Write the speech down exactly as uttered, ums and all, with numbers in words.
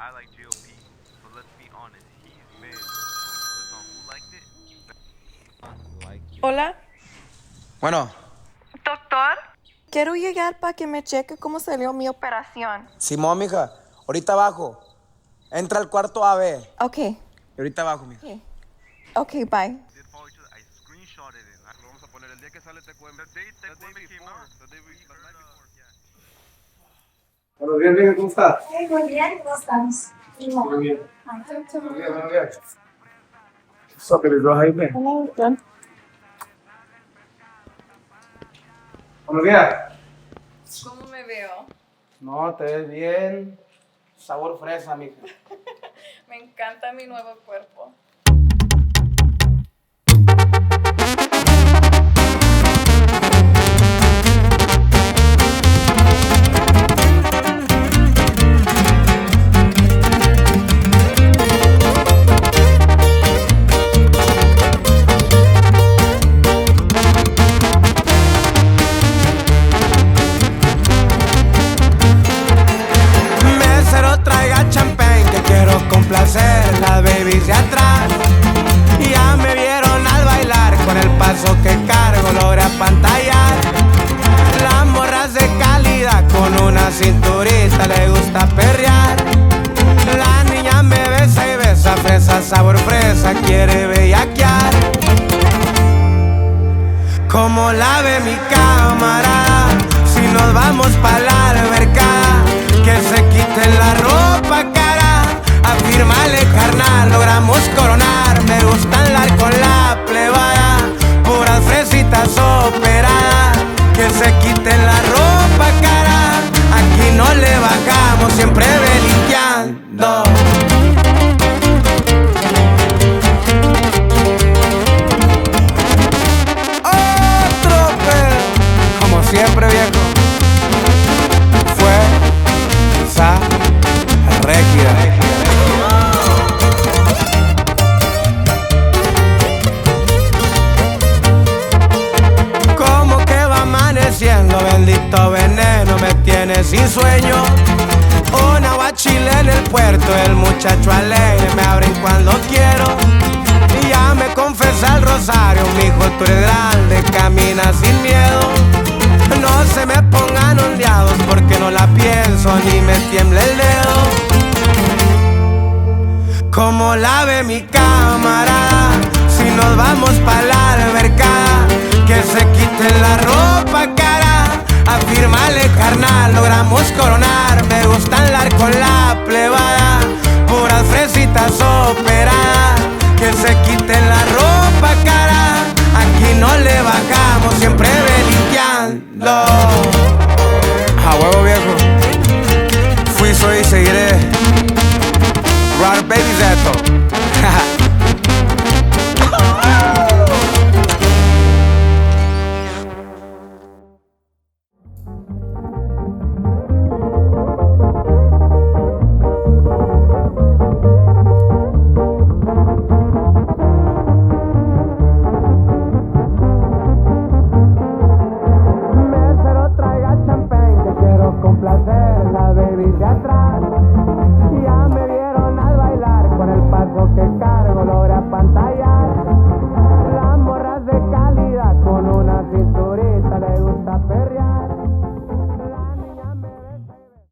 Hola. Bueno. Doctor, quiero llegar para que me cheque cómo salió mi operación. Simón, mija. Ahorita abajo. Entra al cuarto A B. Ok. Y ahorita abajo, mija. Ok, okay, bye. Buenos días, mija. ¿Cómo estás? Hey, muy bien, ¿cómo estamos? Muy bien. Muy bien, muy bien. What's up, baby girl? How you been? Hello, John. Buenos días. ¿Cómo me veo? No, te ves bien. Sabor fresa, mija. Me encanta mi nuevo cuerpo. Mesero, traiga champagne que quiero complacer las babies de atrás. Ya me vieron al bailar con el paso que cargo logré apantallar. Las morras de calidad con una cinturita le gusta perrear. La niña me besa y besa, fresa, sabor fresa, quiere bellaquear. Como la ve mi cámara, si nos vamos pa' la alberca, que se quiten la ropa cara, afírmale carnal, logramos coronar. Me gusta andar con la plebada, puras fresitas operadas, que se quiten la ropa cara, aquí no le bajamos, siempre belinqueando. Otro pedo, como siempre viejo, fue esa regia. Como que va amaneciendo, bendito veneno me tiene sin sueño. Una guachile en el puerto, el muchacho alegre me abren cuando quiero. Y ya me confesa el rosario, mijo, tú eres grande, camina sin miedo. No se me pongan ondeados porque no la pienso ni me tiembla el dedo. Como la ve mi cámara, si nos vamos pa' la alberca, que se quiten la ropa cara, afírmale carnal, logramos coronar. Me gusta andar con la plebada,